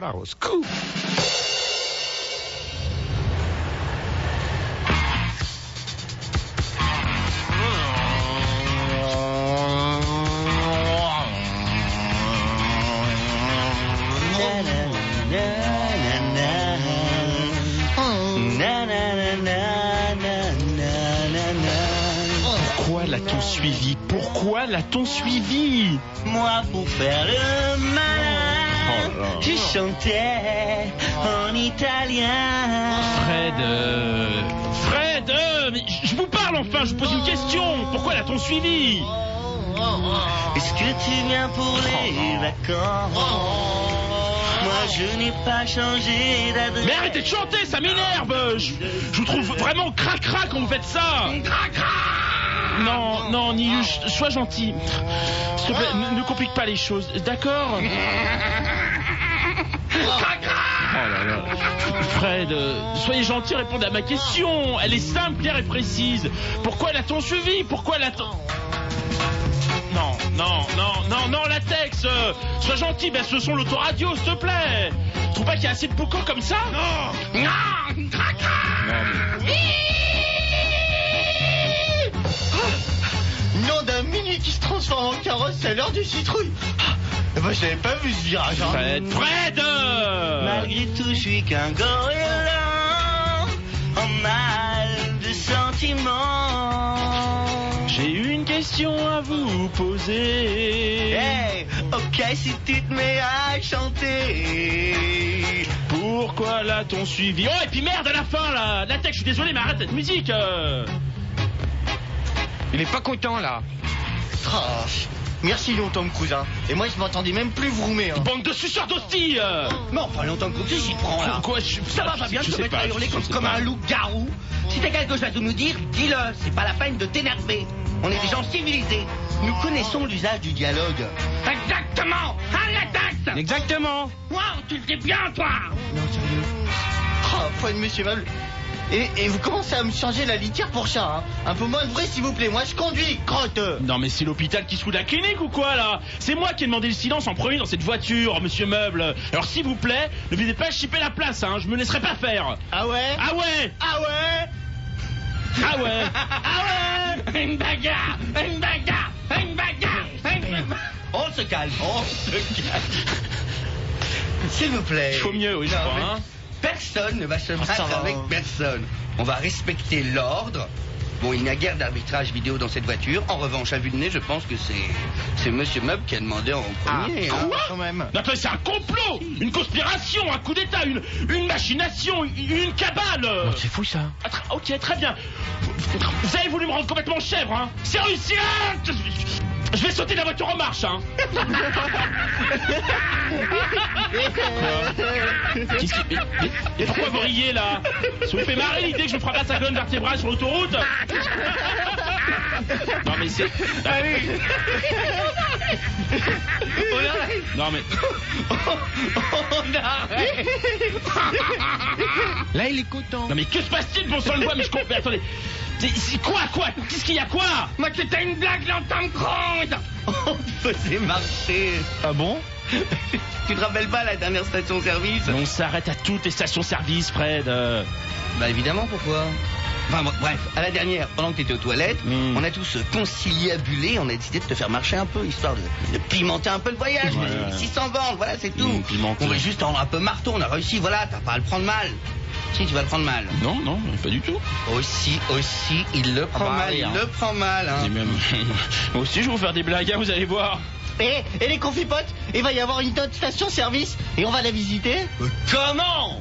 Bravo, scoop. Pourquoi l'a-t-on suivi? Pourquoi l'a-t-on suivi? Moi, pour faire le malin, je chantais en italien. Fred, mais je vous parle enfin, je vous pose une question. Pourquoi l'a-t-on suivi? Est-ce que tu viens pour les vacances? Moi, je n'ai pas changé d'adresse. Mais arrêtez de chanter, ça m'énerve. Je vous trouve vraiment cracra quand vous faites ça. Non, Niluche, sois gentil. S'il te plaît, ne complique pas les choses, d'accord? Oh là là. Fred, soyez gentil, répondez à ma question. Elle est simple, claire et précise. Pourquoi l'a-t-on suivi? Pourquoi l'a-t-on... Non, latex, sois gentil, baisse le son l'autoradio, s'il te plaît. Tu trouves pas qu'il y a assez de boucans comme ça? Non, Nom d'un mini qui se transforme en carrosse, c'est l'heure du citrouille. Je l'avais pas vu ce virage. Fred Malgré tout, je suis qu'un gorilla en mal de sentiments. J'ai une question à vous poser. Hey, ok, si tu te mets à chanter. Pourquoi l'a-t-on suivi? Oh, et puis merde à la fin là. Latex, je suis désolé, mais arrête cette musique. Il est pas content là. Merci longtemps cousin. Et moi je m'entendais même plus vroomer. Bande de suceurs d'hostie. Non, pas longtemps que cousin, j'y prends là. Quoi, Ça va pas bien de se mettre à hurler comme un loup-garou. Si t'as quelque chose à nous dire, dis-le. C'est pas la peine de t'énerver. On est des gens civilisés. Nous connaissons l'usage du dialogue. Exactement. Arrête. Exactement. Wow, tu le dis bien, toi. Non, sérieux. Fred, monsieur Meuble. Et vous commencez à me changer la litière pour chat, hein. Un peu moins de bruit, s'il vous plaît. Moi, je conduis, crotte. Non, mais c'est l'hôpital qui se fout de la clinique ou quoi, là? C'est moi qui ai demandé le silence en premier dans cette voiture, monsieur Meuble. Alors, s'il vous plaît, ne venez pas chipper la place, hein. Je me laisserai pas faire. Ah ouais? Ah ouais? Ah ouais? Ah ouais? Ah ouais. Une bagarre. On se calme. S'il vous plaît. Il faut mieux, oui, je crois, hein. Personne ne va se battre avec personne. On va respecter l'ordre. Bon, il n'y a guère d'arbitrage vidéo dans cette voiture. En revanche, à vue de nez, je pense que c'est monsieur Meuble qui a demandé en premier. Quoi? Quand même. Non, attends, c'est un complot, une conspiration, un coup d'état, une machination, une cabale. C'est fou ça. Ok, très bien. Vous avez voulu me rendre complètement chèvre, hein? C'est réussi, hein? Je vais sauter de la voiture en marche, hein. Et pourquoi vous riez, là? Ça vous fait marrer l'idée que je me fracasse la colonne vertébrale sur l'autoroute? Non, mais c'est... On arrête. Non, mais... On arrête. Là, il est content. Non, mais que se passe-t-il, bon sang de bois? Mais je comprends... Mais attendez... C'est quoi? Qu'est-ce qu'il y a, quoi? Moi, c'était une blague, l'entame grande. On faisait marcher. Ah bon? Tu te rappelles pas la dernière station-service? On s'arrête à toutes les stations-service, Fred. Bah évidemment, pourquoi? Enfin bref, à la dernière, pendant que t'étais aux toilettes, on a tous conciliabulé, on a décidé de te faire marcher un peu, histoire de pimenter un peu le voyage. Ouais. Mais 600 bandes, voilà, c'est tout. Pimenter. On va juste en un peu marteau, on a réussi, voilà, t'as pas à le prendre mal. Si, tu vas le prendre mal. Non, pas du tout. Aussi, il le prend mal, rien. il le prend mal, hein. Et même... Moi aussi, je vais vous faire des blagues, hein, vous allez voir. Et les confipotes, il va y avoir une autre station-service, et on va la visiter. Comment?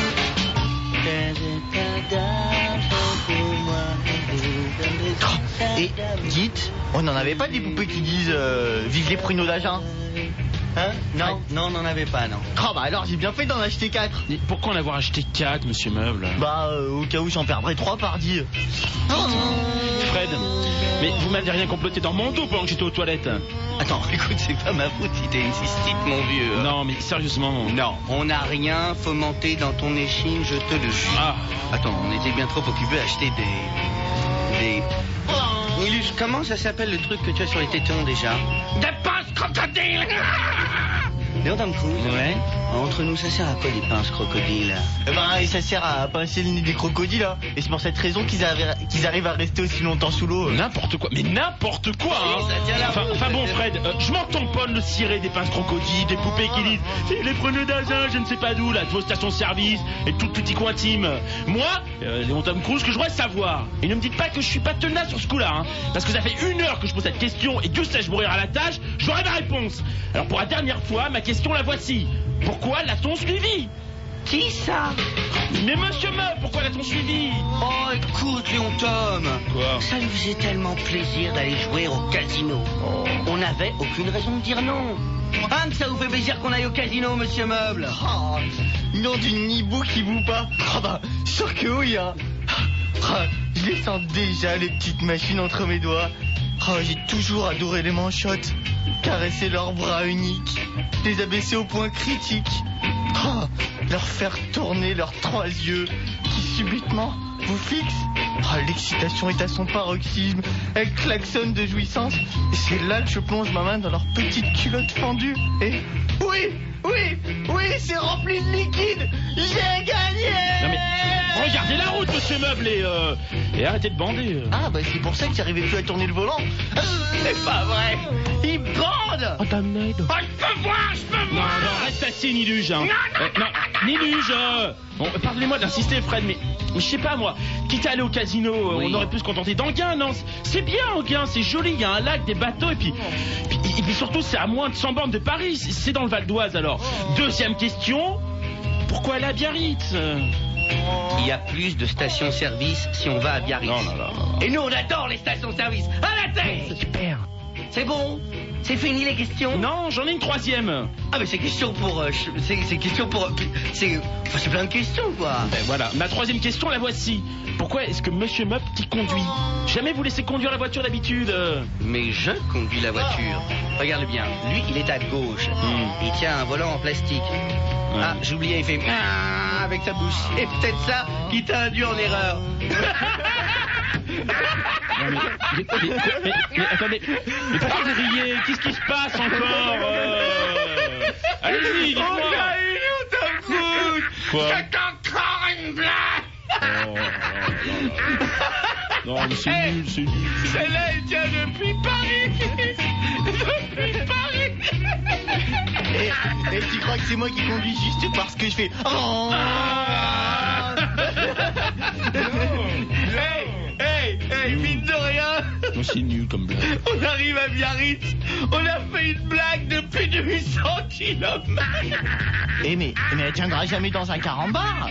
Et dites, on n'en avait pas des poupées qui disent vive les pruneaux d'Agen? Hein? Non, on n'en avait pas, non. Oh bah alors j'ai bien fait d'en acheter 4. Mais pourquoi en avoir acheté 4, monsieur Meuble? Bah au cas où j'en perdrais 3 par 10. Fred, mais vous m'avez rien comploté dans mon dos pendant que j'étais aux toilettes. Attends, écoute, c'est pas ma faute si t'es une cystite, mon vieux. Non, mais sérieusement. Non, on n'a rien fomenté dans ton échine, je te le jure. Ah. Attends, on était bien trop occupés à acheter des... Niluche, comment ça s'appelle le truc que tu as sur les tétons déjà? Des pinces crocodiles. Léon Tom Cruise. Ouais. Entre nous, ça sert à quoi des pinces crocodiles? Ça sert à pincer le nez des crocodiles, hein. Et c'est pour cette raison qu'ils arrivent à rester aussi longtemps sous l'eau. N'importe quoi, mais n'importe quoi, hein. Oui, ça tient la route, Enfin bon, ça Fred, je m'en tamponne le ciré des pinces crocodiles, des poupées qui disent les prenez d'Azin, je ne sais pas d'où, là, de vos stations-service et tout petit coin intime. Moi, Léon Tom Cruise, que je voudrais savoir. Et ne me dites pas que je suis pas tenace sur ce coup-là, hein. Parce que ça fait 1 heure que je pose cette question et que sais-je mourir à la tâche, j'aurai ma réponse. Alors pour la dernière fois, ma question la voici. Pourquoi l'a-t-on suivi? Qui ça? Mais monsieur Meub, pourquoi l'a-t-on suivi? Oh, écoute, Léon Tom. Quoi? Ça lui faisait tellement plaisir d'aller jouer au casino. On n'avait aucune raison de dire non. Ah, que ça vous fait plaisir qu'on aille au casino, monsieur Meuble? Oh, nom d'une nibou qui boue pas. Ah bah, sûr que oui, hein. Ah, je les sens déjà, les petites machines entre mes doigts. Oh, j'ai toujours adoré les manchottes. Caresser leurs bras uniques. Les abaisser au point critique. Oh, leur faire tourner leurs 3 yeux qui subitement vous fixent. Oh, l'excitation est à son paroxysme. Elle klaxonne de jouissance. Et c'est là que je plonge ma main dans leur petite culotte fendue. Et oui, c'est rempli de liquide. J'ai gagné. Non mais, regardez la route, monsieur Meuble, et arrêtez de bander. Ah bah c'est pour ça que j'arrivais plus à tourner le volant. C'est pas vrai. Il bande. Oh, damned. Oh, je peux voir. Non, reste assis, Niluge. Hein. Non, Niluge. Bon, pardonnez-moi d'insister, Fred, mais je sais pas, moi. Quitte à aller au casino, Oui. on aurait pu se contenter d'Anguin, non? C'est bien, Anguin, c'est joli, il y a un lac, des bateaux, et puis surtout, c'est à moins de 100 bornes de Paris. C'est dans le Val d'Oise, alors. Deuxième question. Pourquoi aller à Biarritz? Il y a plus de stations-service si on va à Biarritz. Non. Et nous, on adore les stations-service. À la tête. Super. C'est bon? C'est fini les questions? Non, j'en ai une 3e. Ah, mais c'est question pour... c'est question pour... c'est plein de questions, quoi. Ben voilà, ma 3e question, la voici. Pourquoi est-ce que monsieur Meuble qui conduit? Jamais vous laissez conduire la voiture d'habitude. Mais je conduis la voiture. Regarde bien, lui, il est à gauche. Il tient un volant en plastique. Ah, j'oubliais, il fait... avec sa bouche. Et peut-être ça qui t'a induit en erreur. Non, mais attendez, mais pourquoi vous riez? Qu'est-ce qui se passe encore? Allez-y, dites-moi. Quoi? C'est encore une blague. Non, mais c'est nul. Celle-là, elle tient depuis Paris. Depuis Paris. Et tu crois que c'est moi qui conduis juste parce que je fais... Oh. Hey, mine de rien, Non, c'est nul comme blague. on arrive à Biarritz, on a fait une blague de plus de 800 km. mais elle tiendra jamais dans un carambar.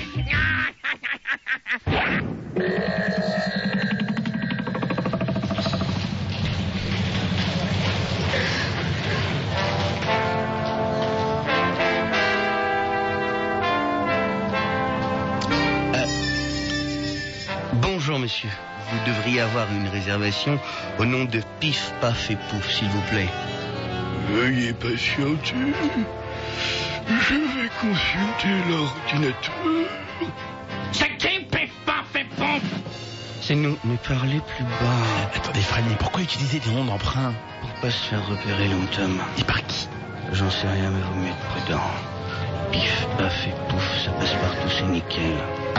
Bonjour, monsieur. Vous devriez avoir une réservation au nom de Pif, Paf et Pouf, s'il vous plaît. Veuillez patienter. Je vais consulter l'ordinateur. C'est qui Pif Paf et Pouf? C'est nous. Ne parlez plus bas. Attendez, Fred, mais pourquoi utiliser des noms d'emprunt? Pour pas se faire repérer longtemps. Et par qui? J'en sais rien, mais vous m'êtes prudent. Pif, Paf et Pouf, ça passe partout, c'est nickel.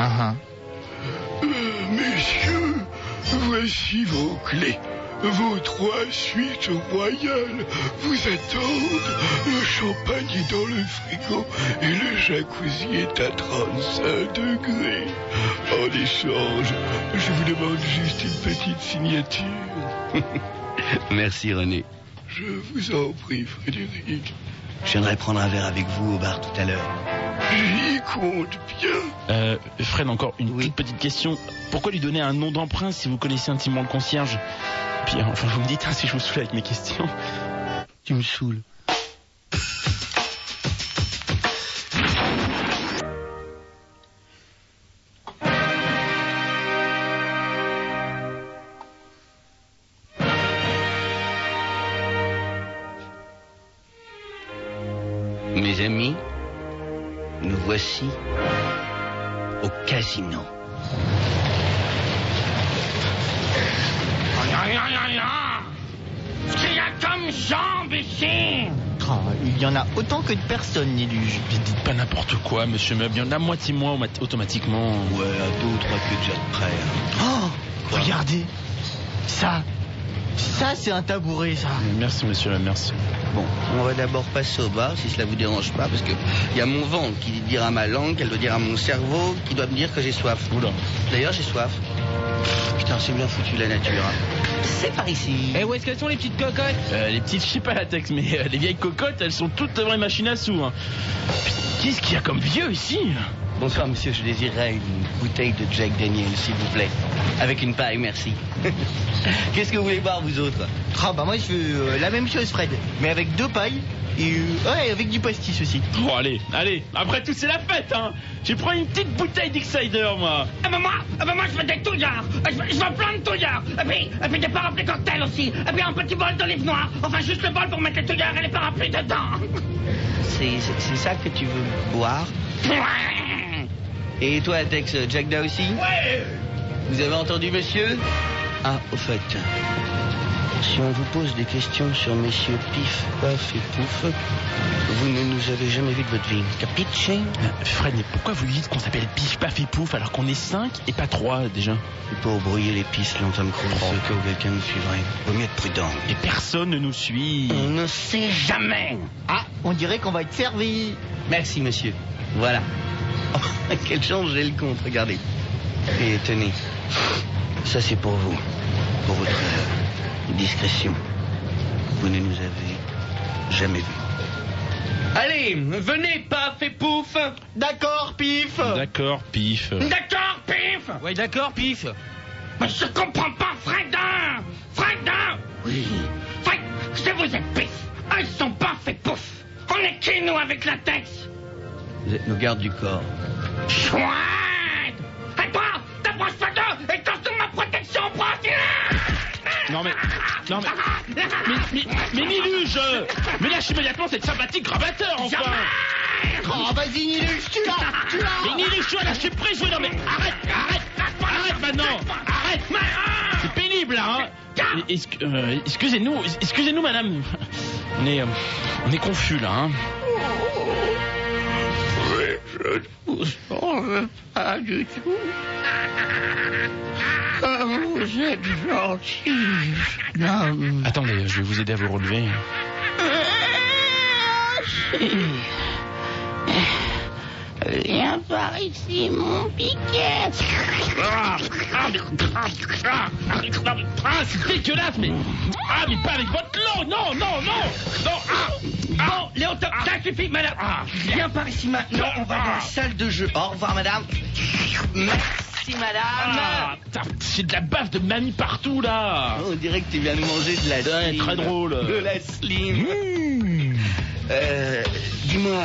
Messieurs, voici vos clés. Vos 3 suites royales vous attendent. Le champagne est dans le frigo et le jacuzzi est à 35 degrés. En échange, je vous demande juste une petite signature. Merci, René. Je vous en prie, Frédéric. Je viendrai prendre un verre avec vous au bar tout à l'heure. J'y compte bien. Fred, encore une toute petite question. Pourquoi lui donner un nom d'emprunt si vous connaissez intimement le concierge? Puis, enfin, vous me dites si je vous saoule avec mes questions. Tu me saoules. Mes amis, nous voici au casino. Rien. Ce qu'il y a comme jambe ici? Ah, il y en a autant que de personnes, Niluge. Mais dites pas n'importe quoi, monsieur Meuble. Il y en a moitié moins automatiquement. Ouais, à 2 ou 3 queues déjà de près. Oh, regardez. Ça, c'est un tabouret, ça. Merci, monsieur Meuble, merci. Bon, on va d'abord passer au bar, si cela vous dérange pas, parce que il y a mon ventre qui dit dire à ma langue, qu'elle doit dire à mon cerveau, qui doit me dire que j'ai soif. Oula. D'ailleurs, j'ai soif. Putain, c'est bien foutu la nature. Hein. C'est par ici. Et où est-ce qu'elles sont les petites cocottes? Les petites, je sais pas la texte, mais les vieilles cocottes, elles sont toutes vraies machines à sous. Hein. Qu'est-ce qu'il y a comme vieux ici? Bonsoir, monsieur, je désirerais une bouteille de Jack Daniel, s'il vous plaît. Avec une paille, merci. Qu'est-ce que vous voulez boire, vous autres? Ah, bah moi, je veux la même chose, Fred. Mais avec 2 pailles et ouais, avec du pastis aussi. Bon, allez. Après tout, c'est la fête, hein. Je prends une petite bouteille d'Excider, moi. Ah bah moi, je veux des touillards. Je veux plein de touillards. Et puis des parapluies cocktails aussi. Et puis un petit bol d'olive noire. Enfin, juste le bol pour mettre les touillards et les parapluies dedans. C'est ça que tu veux boire? Et toi, Tex, Jack Da aussi? Ouais. Vous avez entendu, monsieur? Ah, au fait, si on vous pose des questions sur messieurs Pif, Paf et Pouf, vous ne nous avez jamais vus de votre vie. Capiche? Fred, mais pourquoi vous dites qu'on s'appelle Pif, Paf et Pouf alors qu'on est 5 et pas 3 déjà? C'est pour brouiller les pistes, l'entame Cruise, au cas où quelqu'un nous suivrait. Vaut mieux être prudent. Et personne ne nous suit. On ne sait jamais. Ah, on dirait qu'on va être servi. Merci, monsieur. Voilà. Oh, quelle chance, j'ai le compte, regardez. Et tenez, ça c'est pour vous, pour votre discrétion. Vous ne nous avez jamais vus. Allez, venez, Paf et Pouf. D'accord, Pif. D'accord, Pif. D'accord, Pif. Ouais, d'accord, Pif. Mais je comprends pas, Fredin. Oui. Fred, c'est vous êtes Pif. Ils sont Paf et Pouf. On est qui, nous, avec la tête? Vous êtes nos gardes du corps. Chouette. Et toi, t'approches pas d'eux et t'en sur ma protection, Non mais Niluge, mais lâche immédiatement cette sympathique gravateur, enfin. Oh, vas-y, Niluge, tu l'as. Mais Niluge, tu as lâché prise, oui, non mais arrête maintenant, arrête. C'est pénible là, hein. Excusez-nous, madame. On est confus là, hein. Je ne vous en veux pas du tout. Vous êtes gentil. Non. Attendez, je vais vous aider à vous relever. Viens par ici, mon piquet. C'est dégueulasse, mais pas avec votre langue, non. Bon, Léon, ça suffit, madame. Viens par ici maintenant, on va dans la salle de jeu. Au revoir, madame. Merci, madame. C'est de la baffe de mamie partout, là. On dirait que tu viens de manger de la slim. Très drôle. De la slim. Dis-moi,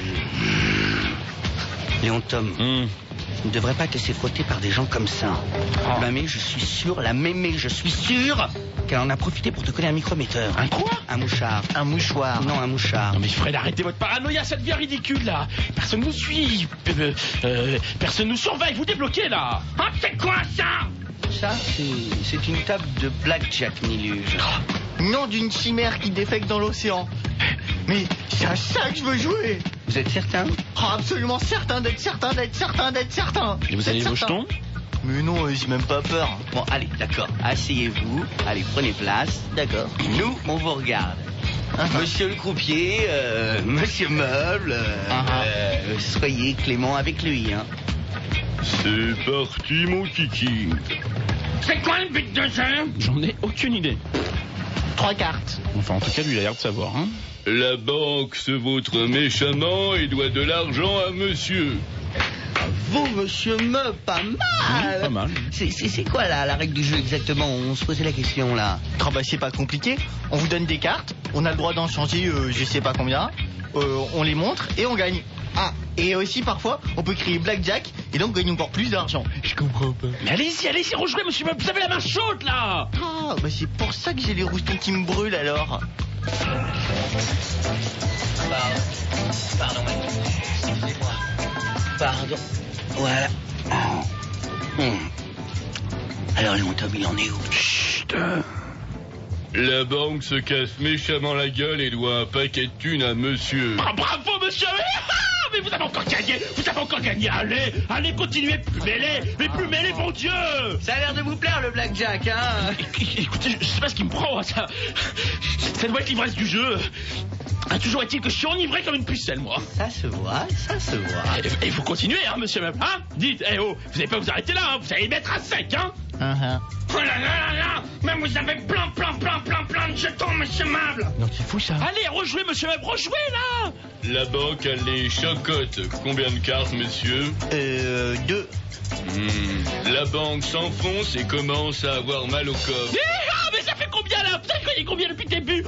Léon Tom, ne devrait pas te laisser frotter par des gens comme ça. La mémé, je suis sûr qu'elle en a profité pour te coller un micrometteur. Un quoi? Un mouchard. Un mouchoir. Non, un mouchard. Non mais Fred, arrêtez votre paranoïa, ça devient ridicule là. Personne nous suit, personne nous surveille, vous débloquez là. Ah, c'est quoi ça? Ça, c'est une table de blackjack, Niluge. Nom d'une chimère qui défecte dans l'océan. Mais c'est à ça que je veux jouer. Vous êtes certain? Oh, absolument certain d'être certain. Et vous avez vos jetons? Mais non, j'ai même pas peur. Bon, allez, d'accord. Asseyez-vous. Allez, prenez place. D'accord. Nous, on vous regarde. Monsieur le croupier, monsieur Meuble, soyez clément avec lui, hein. C'est parti, mon kiki. C'est quoi le but de jeu? J'en ai aucune idée. 3 cartes. Enfin, en tout cas, lui, il a l'air de savoir, hein. La banque se vautre méchamment et doit de l'argent à monsieur. Vous, monsieur Meuble, pas mal. Pas mal. C'est quoi la règle du jeu exactement? On se posait la question là. Ah bah c'est pas compliqué. On vous donne des cartes. On a le droit d'en changer je sais pas combien. On les montre et on gagne. Ah, et aussi parfois, on peut crier blackjack et donc gagner encore plus d'argent. Je comprends pas. Mais allez-y, rejouez, monsieur Meuble, vous avez la main chaude là. Ah, bah c'est pour ça que j'ai les roustons qui me brûlent alors. Pardon, madame. Excusez-moi. Pardon. Voilà. Alors, Léon Tom, il en est où? Chut. La banque se casse méchamment la gueule et doit un paquet de thunes à monsieur. Ah, bravo, monsieur. Mais vous avez encore gagné. Allez, continuez, plus mêlé, mon Dieu. Ça a l'air de vous plaire le blackjack, hein? Écoutez, je sais pas ce qui me prend, ça doit être l'ivresse du jeu. Toujours est-il que je suis enivré comme une pucelle, moi. Ça se voit. Et vous continuez, hein, monsieur Meuble, hein? Dites, vous n'allez pas vous arrêter là, hein, vous allez mettre à sec, hein? Oh là là, mais vous avez plein de jetons, monsieur Meuble. Non, c'est fou ça. Allez, rejouez, monsieur Meuble, rejouez, là. La banque a les chocottes. Combien de cartes, monsieur? 2. La banque s'enfonce et commence à avoir mal au corps. Mais ça fait combien, là? Vous avez gagné combien depuis le début?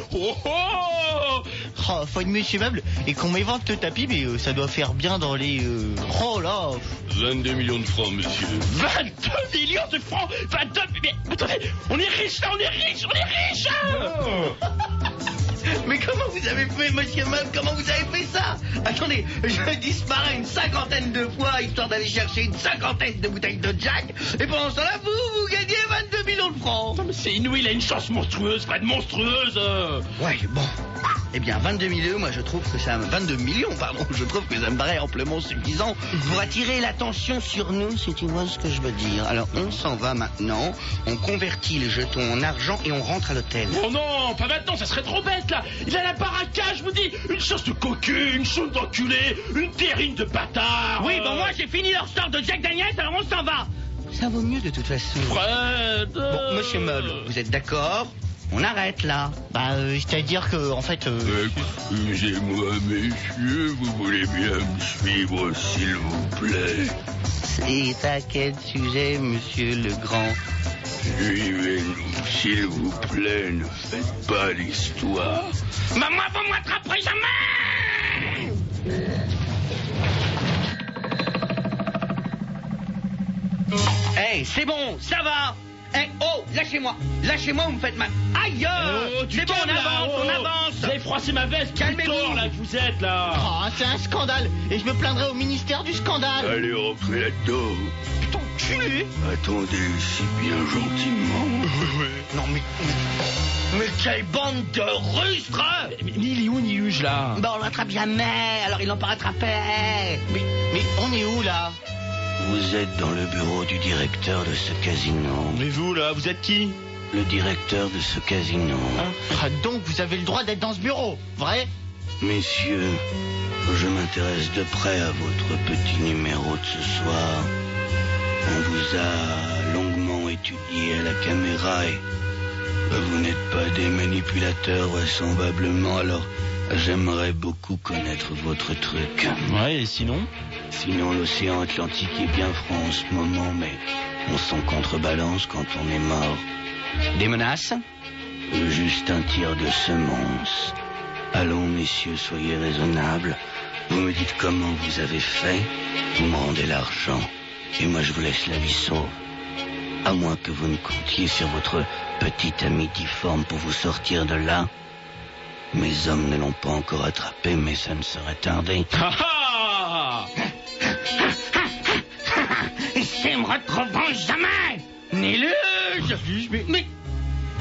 Oh, faut être monsieur Meuble et qu'on m'évente le tapis, mais ça doit faire bien dans les... Oh là. 22 millions de francs, monsieur. 22 millions de francs. 22... Mais attendez, on est riche, là, on est riche hein. Mais comment vous avez fait, monsieur Meuble? Comment vous avez fait ça? Attendez, je disparais une 50aine de fois histoire d'aller chercher une 50aine de bouteilles de Jack. Et pendant ce temps-là, vous gagnez 22 millions de francs. Non, mais c'est inouï, il a une chance monstrueuse, Fred, monstrueuse. Ouais, bon. Eh bien, 22 millions, moi je trouve que ça... 22 millions, pardon, je trouve que ça me paraît amplement suffisant pour attirer l'attention sur nous, si tu vois ce que je veux dire. Alors, on s'en va maintenant, on convertit les jetons en argent et on rentre à l'hôtel. Oh non, pas maintenant, ça serait trop bête, là. Il a la baraka, je vous dis. Une sauce de cocu, une sauce d'enculé, une terrine de bâtard. Oui, bon, moi j'ai fini leur store de Jack Daniels, alors on s'en va. Ça vaut mieux de toute façon. Fred. Bon, monsieur Meuble, vous êtes d'accord? On arrête là. C'est-à-dire que, en fait... Excusez-moi, messieurs, vous voulez bien me suivre, s'il vous plaît? C'est à quel sujet, monsieur le grand? Suivez-nous, s'il vous plaît, ne faites pas l'histoire. Bah moi, vous m'attraperez jamais. Hey, c'est bon, ça va. Hey, oh, lâchez-moi, vous me faites mal. Aïe, c'est bon, on avance. Vous avez froissé ma veste, calmez-vous là, que vous êtes, là. Oh, c'est un scandale. Et je me plaindrai au ministère du scandale. Allez, rentrez là-dedans. Putain, culé. Attendez ici bien gentiment. Non, mais quelle bande de rustres. Mais il est où, Nihuge, là? Bah, on l'attrape jamais, alors ils l'ont pas rattrapé. Mais on est où, là? Vous êtes dans le bureau du directeur de ce casino. Mais vous, là, vous êtes qui? Le directeur de ce casino. Donc vous avez le droit d'être dans ce bureau, vrai? Messieurs, je m'intéresse de près à votre petit numéro de ce soir. On vous a longuement étudié à la caméra et vous n'êtes pas des manipulateurs vraisemblablement, alors j'aimerais beaucoup connaître votre truc. Ouais, et sinon? Sinon, l'océan Atlantique est bien franc en ce moment, mais on s'en contrebalance quand on est mort. Des menaces? Juste un tir de semonce. Allons, messieurs, soyez raisonnables. Vous me dites comment vous avez fait, vous me rendez l'argent, et moi je vous laisse la vie sauve. À moins que vous ne comptiez sur votre petit ami difforme pour vous sortir de là. Mes hommes ne l'ont pas encore attrapé, mais ça ne saurait tarder. Ils ne me retrouveront jamais. Niluge. Mais... Oh,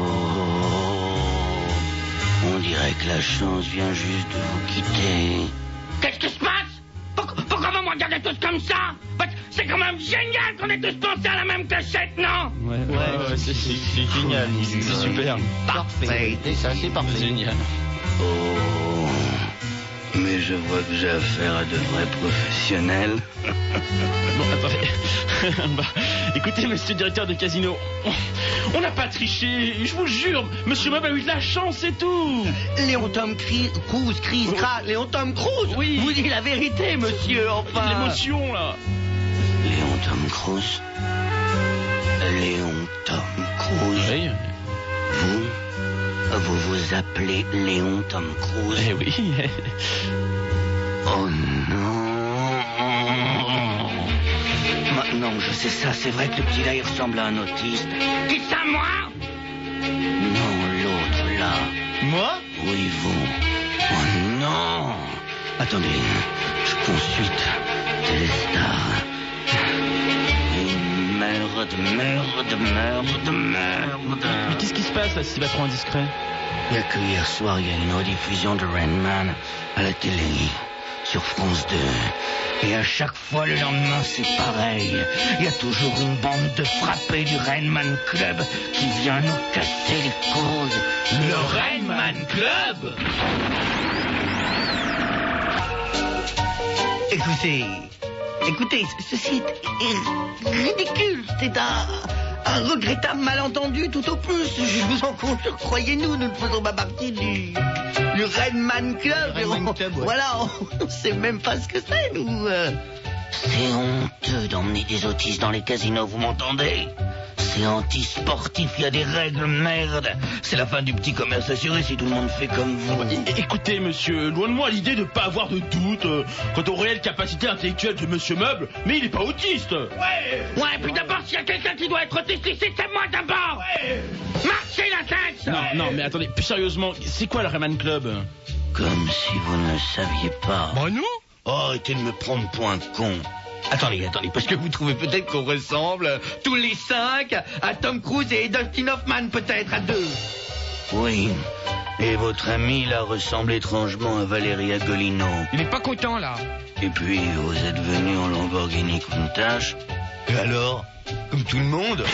on dirait que la chance vient juste de vous quitter. Qu'est-ce qui se passe? Pourquoi vous me regardez tous comme ça? C'est quand même génial qu'on ait tous pensé à la même cachette, non? Ouais, c'est génial, c'est super. Parfait. Et ça, c'est parfait. Génial. Oh, mais je vois que j'ai affaire à de vrais professionnels. Bon, attendez. Écoutez, monsieur le directeur de casino, on n'a pas triché, je vous jure. Monsieur Meuble a eu de la chance et tout. Léon Tom Cruise, Léon Tom Cruise. Oui. Vous dites la vérité, monsieur, enfin. L'émotion, là. Léon Tom Cruise. Léon Tom Cruise. Oui. Vous vous appelez Léon Tom Cruise. Eh oui. Oh non. Maintenant je sais ça, c'est vrai que le petit là il ressemble à un autiste. Qui ça, moi? Non, l'autre là. Moi? Oui, vous. Oh non. Attendez, je consulte Téléstar. Mais qu'est-ce qui se passe là si c'est pas trop indiscret? Il y a que hier soir, il y a une rediffusion de Rain Man à la télé, sur France 2. Et à chaque fois, le lendemain, c'est pareil. Il y a toujours une bande de frappés du Rain Man Club qui vient nous casser les couilles. Le Rain Man Club? Écoutez, ceci est ridicule. C'est un regrettable malentendu tout au plus. Je vous en conjure, croyez-nous, nous ne faisons pas partie du Rain Man Club. Voilà, on sait même pas ce que c'est, nous. C'est honteux d'emmener des autistes dans les casinos, vous m'entendez? C'est anti-sportif, il y a des règles, merde. C'est la fin du petit commerce assuré si tout le monde fait comme vous. Écoutez, monsieur, loin de moi l'idée de pas avoir de doute quant aux réelles capacités intellectuelles de monsieur Meuble, mais il est pas autiste. Ouais, puis d'abord, s'il y a quelqu'un qui doit être autiste ici, c'est moi d'abord. Marchez la tête. Non, mais attendez, plus sérieusement, c'est quoi le Rayman Club? Comme si vous ne saviez pas. Bah non. Oh, arrêtez de me prendre pour un con. Attendez, parce que vous trouvez peut-être qu'on ressemble tous les 5 à Tom Cruise et Dustin Hoffman, peut-être à 2. Oui, et votre ami, là, ressemble étrangement à Valeria Golino. Il est pas content, là. Et puis, vous êtes venu en Lamborghini Countach. Et alors, comme tout le monde.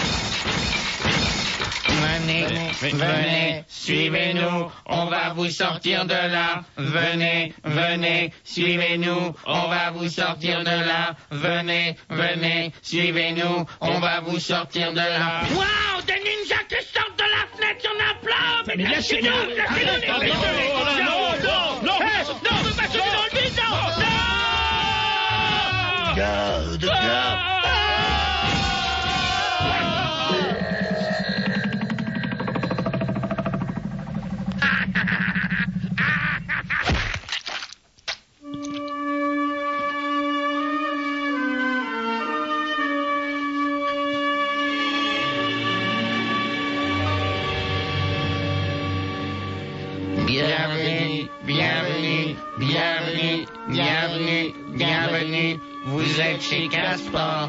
Venez, suivez-nous, on va vous sortir de là. Venez, suivez-nous, on va vous sortir de là. Venez, suivez-nous, on va vous sortir de là. Waouh, des ninjas qui sortent de la fenêtre, il y en a plein. Mais lâchez-nous. Non, vous passez dans le vide, Garde. Bienvenue. Vous êtes chez Caspar.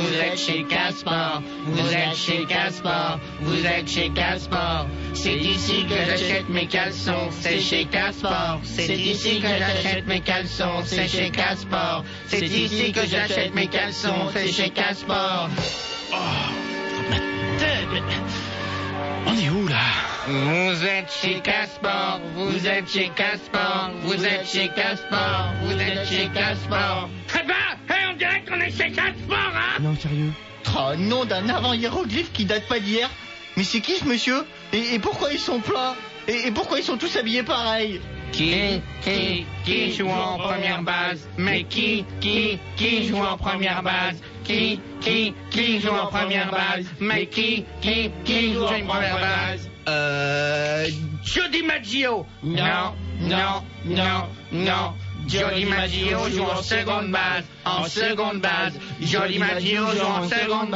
C'est ici que j'achète mes caleçons. C'est chez Caspar. C'est ici que j'achète mes caleçons. C'est chez Caspar. C'est ici que j'achète mes caleçons. C'est chez Caspar. On est où là? Vous êtes chez Caspar. Eh ben, on dirait qu'on est chez Caspar, hein. Non, sérieux? Oh, nom d'un avant-hiéroglyphe qui date pas d'hier. Mais c'est qui ce monsieur? Et pourquoi ils sont plats? Et pourquoi ils sont tous habillés pareil? Qui joue en première base? Mais qui joue en première base? Qui joue en première base? Mais qui joue en première base? Jody Maggio. Non. Jody Maggio joue en seconde base. Jody Maggio joue en seconde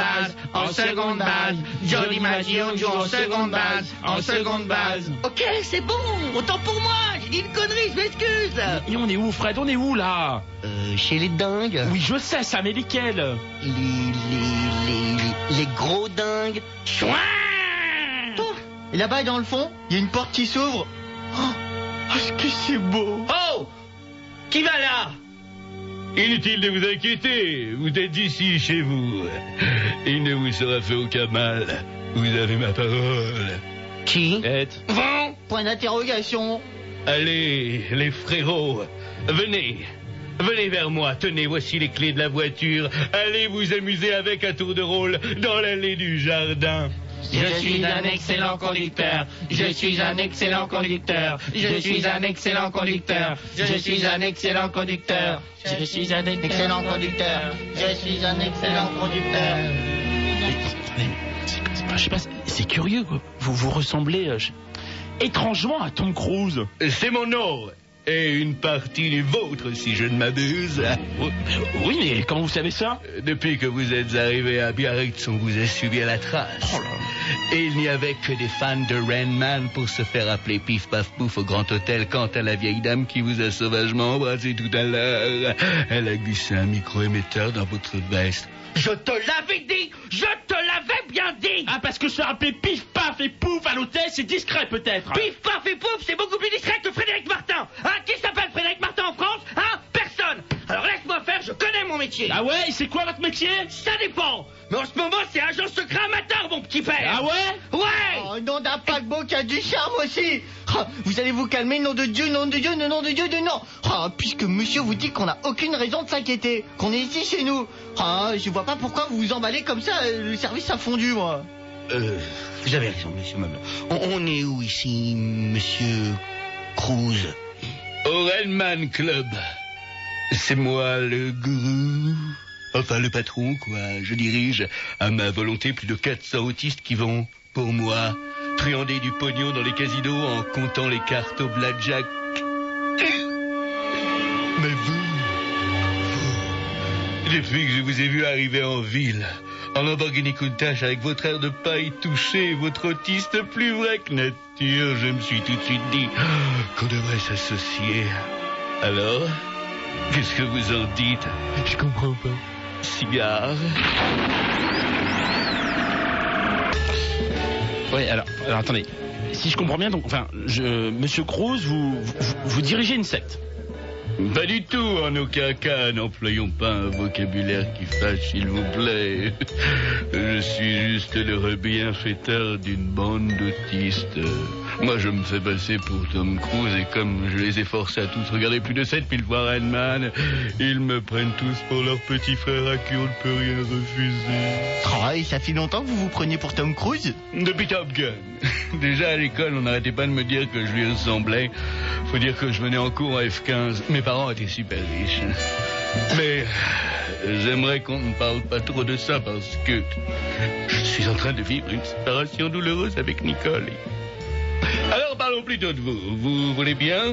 base. Ok, c'est bon. Autant pour moi. J'ai dit une connerie, je m'excuse. Et on est où, Fred? On est où là? Chez les dingues. Oui, je sais ça, mais lesquels? Les gros dingues. Chouin. Et là-bas, dans le fond, il y a une porte qui s'ouvre. Oh, est-ce que c'est beau. Oh! Qui va là? Inutile de vous inquiéter, vous êtes ici chez vous. Il ne vous sera fait aucun mal. Vous avez ma parole. Qui? Vont. Point d'interrogation. Allez, les frérots, venez vers moi. Tenez, voici les clés de la voiture. Allez vous amuser avec un tour de rôle dans l'allée du jardin. Je suis un excellent conducteur. Je sais pas, c'est curieux quoi. Vous ressemblez étrangement à Tom Cruise. C'est mon nom. Et une partie du vôtre, si je ne m'abuse. Oui, mais comment vous savez ça? Depuis que vous êtes arrivé à Biarritz, on vous a suivi à la trace. Et il n'y avait que des fans de Rain Man pour se faire appeler Pif Paf Pouf au Grand Hôtel. Quant à la vieille dame qui vous a sauvagement embrassé tout à l'heure, elle a glissé un micro-émetteur dans votre veste. Je te l'avais dit! Je te l'avais bien dit! Ah, parce que se rappeler Pif Paf et Pouf à l'hôtel, c'est discret peut-être. Pif, paf et pouf, c'est beaucoup plus discret que Frédéric Martin! Hein? Qui s'appelle Frédéric Martin en France? Hein? Personne! Alors laisse-moi faire, je connais mon métier! Ah ouais, et c'est quoi votre métier? Ça dépend! Mais en ce moment, c'est agent secret amateur, mon petit père! Ah ouais? Ouais! Oh, nom d'un paquebot qui a du charme aussi. Ah, vous allez vous calmer, nom de Dieu, nom de Dieu, nom de Dieu, de non. Ah, puisque monsieur vous dit qu'on n'a aucune raison de s'inquiéter, qu'on est ici chez nous. Ah, je vois pas pourquoi vous vous emballez comme ça, le service a fondu, moi. Vous avez raison, monsieur Meuble. On est où ici, monsieur Cruz? Au Rainman Club. C'est moi le gourou. Enfin, le patron, quoi. Je dirige à ma volonté plus de 400 autistes qui vont, pour moi, truander du pognon dans les casinos en comptant les cartes au blackjack. Mais vous, depuis que je vous ai vu arriver en ville, en Lamborghini Countach avec votre air de paille touché, votre autiste plus vrai que nature, je me suis tout de suite dit qu'on devrait s'associer. Alors, qu'est-ce que vous en dites? Je comprends pas. Cigare. Oui, alors attendez. Si je comprends bien, donc, enfin, Monsieur Cruz, vous dirigez une secte. Pas du tout, en aucun cas. N'employons pas un vocabulaire qui fâche, s'il vous plaît. Je suis juste le bienfaiteur d'une bande d'autistes. Moi, je me fais passer pour Tom Cruise et comme je les ai forcés à tous regarder plus de 7000 fois Rain Man, ils me prennent tous pour leur petit frère à qui on ne peut rien refuser. Ah, et ça fait longtemps que vous vous preniez pour Tom Cruise? Depuis Top Gun. Déjà à l'école, on n'arrêtait pas de me dire que je lui ressemblais. Faut dire que je venais en cours en F15. Mes parents étaient super riches. Mais j'aimerais qu'on ne parle pas trop de ça parce que je suis en train de vivre une séparation douloureuse avec Nicole. Alors parlons plutôt de vous. Vous voulez bien?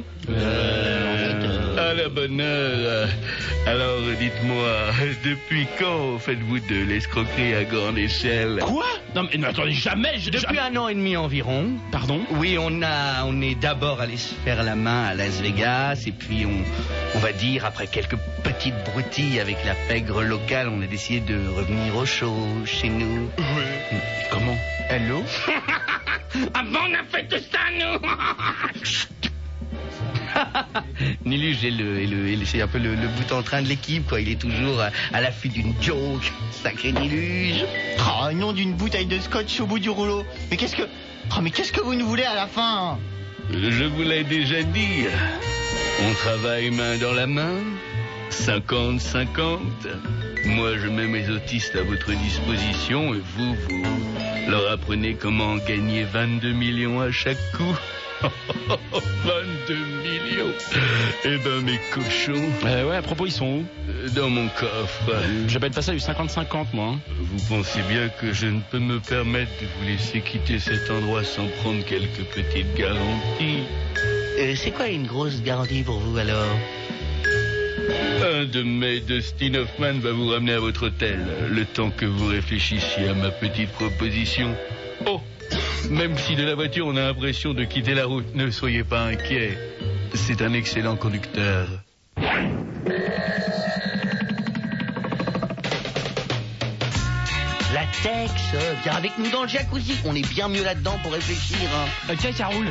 À la bonne heure. Alors dites-moi, depuis quand faites-vous de l'escroquerie à grande échelle? Quoi? Non mais attendez, jamais. Depuis 1 an et demi environ. Pardon? Oui, on est d'abord allé se faire la main à Las Vegas et puis on va dire après quelques petites broutilles avec la pègre locale, on a décidé de revenir au chaud chez nous. Oui. Comment? Allô? Ah bon, on a fait tout ça, nous! Niluge c'est un peu le bout en train de l'équipe, quoi. Il est toujours à l'affût d'une joke. Sacré Niluge. Ah, nom d'une bouteille de scotch au bout du rouleau. Mais qu'est-ce que vous nous voulez à la fin? Je vous l'ai déjà dit. On travaille main dans la main. 50-50. Moi, je mets mes autistes à votre disposition et vous leur apprenez comment gagner 22 millions à chaque coup. 22 millions. Eh ben, mes cochons. Ouais, à propos, ils sont où? Dans mon coffre. J'appelle pas ça du 50-50, moi. Hein. Vous pensez bien que je ne peux me permettre de vous laisser quitter cet endroit sans prendre quelques petites garanties. C'est quoi une grosse garantie pour vous, alors? Un de mes Dustin Hoffman va vous ramener à votre hôtel, le temps que vous réfléchissiez à ma petite proposition. Oh, même si de la voiture on a l'impression de quitter la route, ne soyez pas inquiets. C'est un excellent conducteur. La Tex, viens avec nous dans le jacuzzi. On est bien mieux là-dedans pour réfléchir. Hein. Tiens, ça roule.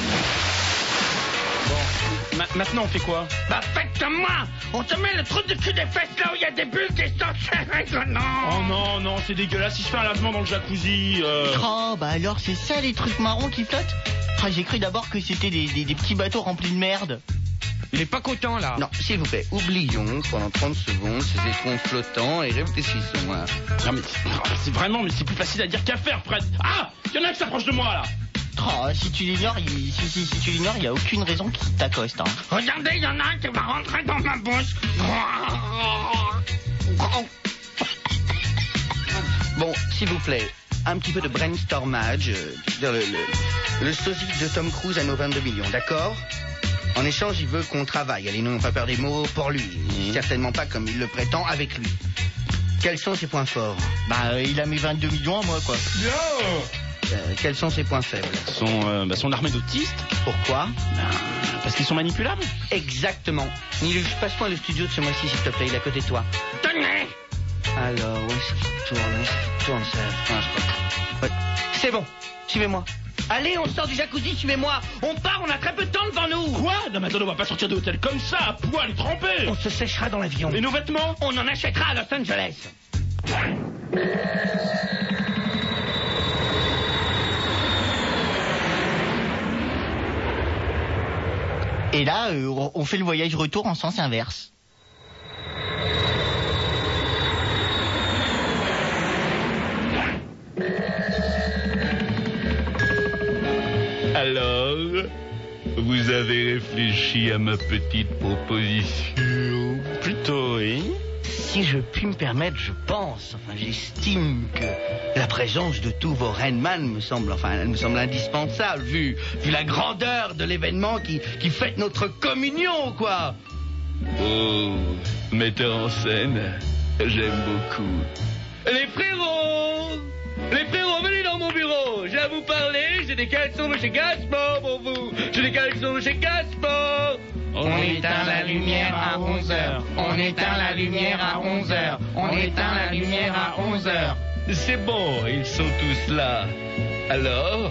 Bon, maintenant on fait quoi? Bah faites comme moi! On te met le trou du cul des fesses là où il y a des bulles qui sont serrées, non! Oh non, c'est dégueulasse. Si je fais un lavement dans le jacuzzi... Oh, bah alors c'est ça les trucs marrons qui flottent? Ah, j'ai cru d'abord que c'était des petits bateaux remplis de merde. Il est pas content, là. Non, s'il vous plaît, oublions pendant 30 secondes ces étrons flottants et réfléchissons. Hein. Non mais c'est vraiment, mais c'est plus facile à dire qu'à faire, Fred. Ah! Il y en a qui s'approchent de moi, là. Oh, si tu l'ignores, si tu l'ignores, il y a aucune raison qui t'accoste. Hein. Regardez, il y en a un qui va rentrer dans ma bouche. Bon, s'il vous plaît, un petit peu de brainstormage. Le sosie de Tom Cruise à nos 22 millions, d'accord? En échange, il veut qu'on travaille. Allez, n'ayons pas peur des mots pour lui. Certainement pas comme il le prétend avec lui. Quels sont ses points forts? Il a mis 22 millions à moi, quoi. Quels sont ses points faibles? Son armée d'autistes. Pourquoi? Parce qu'ils sont manipulables. Exactement. Nilus, passe-moi le studio de ce mois-ci, s'il te plaît. Il est à côté de toi. Tenez. Alors, où est-ce qu'il tourne? Ça marche pas. Ouais. C'est bon. Suivez-moi. Allez, on sort du jacuzzi, suivez-moi. On part, on a très peu de temps devant nous. Quoi? Non mais attends, on va pas sortir de l'hôtel comme ça, à poil et trempé. On se séchera dans l'avion. Et nos vêtements? On en achètera à Los Angeles. Et là, on fait le voyage retour en sens inverse. Alors, vous avez réfléchi à ma petite proposition? Plutôt, oui. Si je puis me permettre, je pense, j'estime que la présence de tous vos Rainman me semble indispensable, vu la grandeur de l'événement qui fête notre communion, quoi. Oh, metteur en scène, j'aime beaucoup. Les frérots, venez dans mon bureau. J'ai à vous parler. J'ai des caleçons de chez Gaspard pour vous. On éteint la lumière à 11h. On éteint la lumière à 11h. On éteint la lumière à 11h. C'est bon, ils sont tous là. Alors?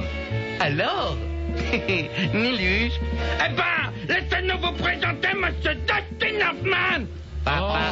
Nilus. Eh ben, laissez-nous vous présenter Monsieur Dustin Hoffman. Papa.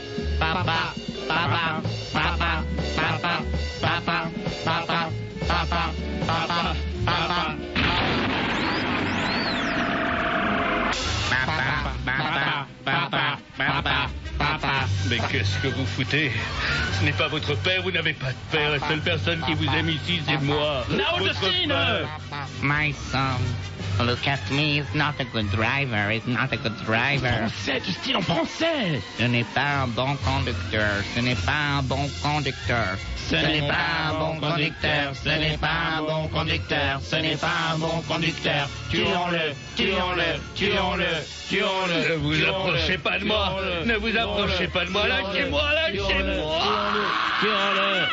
Mais qu'est-ce que vous foutez? Ce n'est pas votre père, vous n'avez pas de père. La seule personne qui vous aime ici, c'est moi. Now, Dustin! My son, look at me. He's not a good driver. He's not a good driver. Français, Dustin, en français. Ce n'est pas un bon conducteur. Ce n'est pas un bon conducteur. Ce n'est pas un bon conducteur. Ce n'est pas un bon conducteur. Ce n'est pas un bon conducteur. Tuons-le. Tuons-le. Tuons-le. Tuons-le. Ne vous approchez pas de moi. Ne vous approchez pas de moi. Lâchez-moi, lâchez-moi. Tuons-le.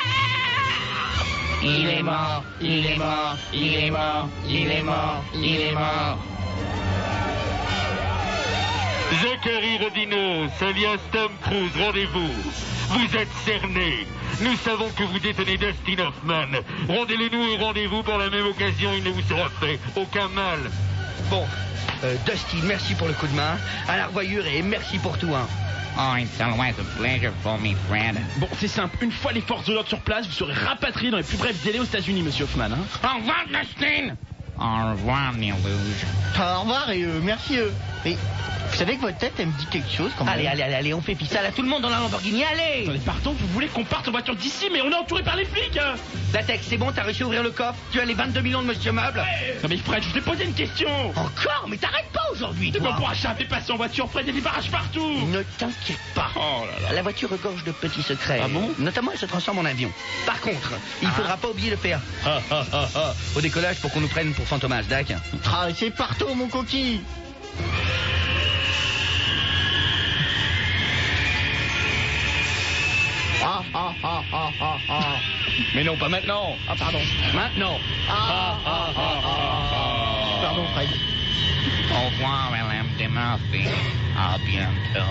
Il est mort. Il est mort. Il est mort. Il est mort. Il est mort. Zachary Rodineux, alias Tom Cruise, rendez-vous. Vous êtes cerné. Nous savons que vous détenez Dustin Hoffman. Rendez-le-nous et rendez-vous pour la même occasion. Il ne vous sera fait aucun mal. Bon, Dustin, merci pour le coup de main. À la revoyure et merci pour tout, hein. Oh, it's always a pleasure for me, friend. Bon, c'est simple. Une fois les forces de l'ordre sur place, vous serez rapatrié dans les plus brefs délais aux États-Unis, Monsieur Hoffman. Hein. Au revoir, Dustin. Au revoir, Nilus. Au revoir et merci. Et vous savez que votre tête, elle me dit quelque chose quand même. Allez, on fait pissa là, tout le monde dans la Lamborghini, allez. Attendez, pardon, vous voulez qu'on parte en voiture d'ici, mais on est entouré par les flics. Hein. Latex, c'est bon, t'as réussi à ouvrir le coffre. Tu as les 22 millions de Monsieur Meuble. Non mais Fred, je t'ai posé une question. Encore? Mais t'arrêtes pas aujourd'hui, C'est toi. bon pour acheter passer en voiture, Fred, il y a des barrages partout. Ne t'inquiète pas. Oh là là. La voiture regorge de petits secrets. Ah bon? Notamment, elle se transforme en avion. Par contre, il faudra pas oublier de faire au décollage pour qu'on nous prenne pour Fantomas, Dak. C'est partout, mon coquille. Mais non, pas maintenant. Ah, pardon. Maintenant. Pardon, Fred. Au revoir, William de Murphy. À bientôt.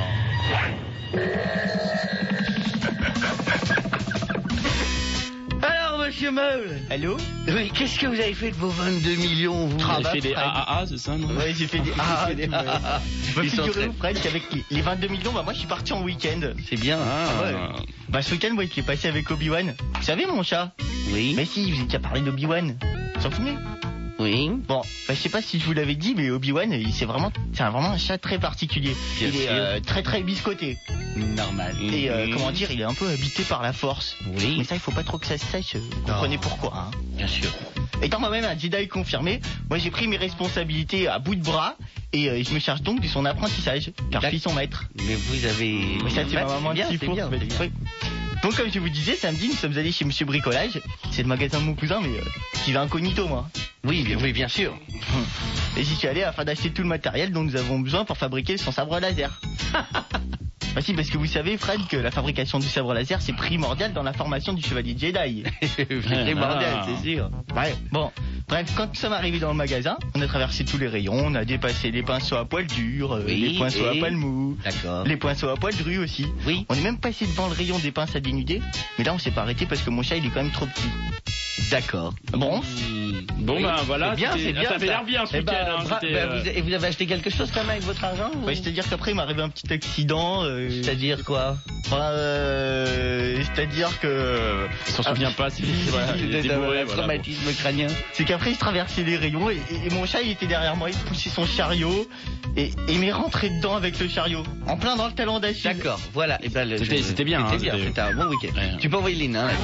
Alors, Monsieur Meuble. Allô? Oui, qu'est-ce que vous avez fait de vos 22 millions, vous? Vous avez fait des AAA, c'est ça, non? Ouais, j'ai fait des AAA. Ils sont Figurez-vous, Fred, qu'avec les 22 millions, moi, je suis parti en week-end. C'est bien, hein? Ouais. Ce week-end, je l'ai passé avec Obi-Wan. Vous savez, mon chat? Oui. Mais si, vous avez déjà parlé d'Obi-Wan. Vous s'en souvenez? Oui. Bon, je sais pas si je vous l'avais dit, mais Obi-Wan, c'est vraiment un chat très particulier. Bien il est sûr. très biscoté. Normal. Et comment dire, il est un peu habité par la force. Oui. Mais ça, il faut pas trop que ça se sache. Vous comprenez pourquoi, hein? Bien sûr. Étant moi-même un Jedi confirmé, moi j'ai pris mes responsabilités à bout de bras et je me charge donc de son apprentissage, car je suis son maître. Mais vous avez... Mais ça, c'est ma maman bien, de c'est bien, c'est bien. Oui. Donc comme je vous disais, samedi, nous sommes allés chez Monsieur Bricolage. C'est le magasin de mon cousin, mais qui va incognito, moi. Oui, bien sûr. Et j'y suis allé afin d'acheter tout le matériel dont nous avons besoin pour fabriquer son sabre laser. Bah si, parce que vous savez, Fred, que la fabrication du sabre laser, c'est primordial dans la formation du chevalier Jedi. Primordial, c'est sûr. Ouais, bon. Bref, quand nous sommes arrivés dans le magasin, on a traversé tous les rayons, on a dépassé les pinceaux à poil dur, les pinceaux à poil mou, les pinceaux à poil dru aussi. Oui. On est même passé devant le rayon des pinces à dénuder, mais là on s'est pas arrêté parce que mon chat il est quand même trop petit. D'accord. Bon. Bon ben voilà, c'est bien. Ça avait l'air bien ce week-end. Et vous avez acheté quelque chose quand même avec votre argent ou... C'est-à-dire qu'après il m'est arrivé un petit accident. C'est-à-dire quoi? C'est-à-dire que... Il s'en souvient pas, il était bourré, un traumatisme crânien. C'est qu'après je traversais les rayons et mon chat il était derrière moi, il poussait son chariot et il m'est rentré dedans avec le chariot, en plein dans le talon d'Achille. D'accord, voilà. Et ben, c'était bien. C'était un bon week-end. Ouais. Tu peux envoyer Lynn, hein,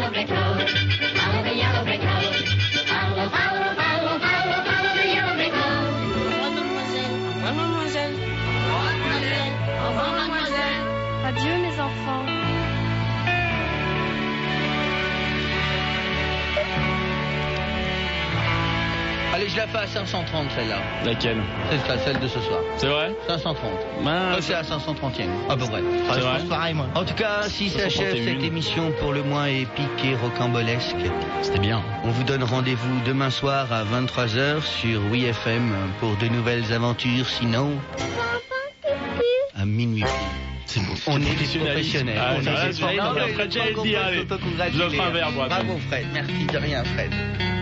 Mademoiselle. Au revoir, mademoiselle. Adieu, mes enfants. Allez, je la fais à 530 celle-là. Laquelle? C'est ça, celle de ce soir. C'est vrai? 530. C'est la 530e. À peu près. C'est vrai. Pareil moi. En tout cas, ainsi s'achève cette émission pour le moins épique et rocambolesque. C'était bien. On vous donne rendez-vous demain soir à 23h sur WeFM pour de nouvelles aventures. Sinon, à minuit. On est des professionnels. Fred, j'allais le dire, allez. Je ferai un verre, moi. Bravo Fred, merci de rien Fred.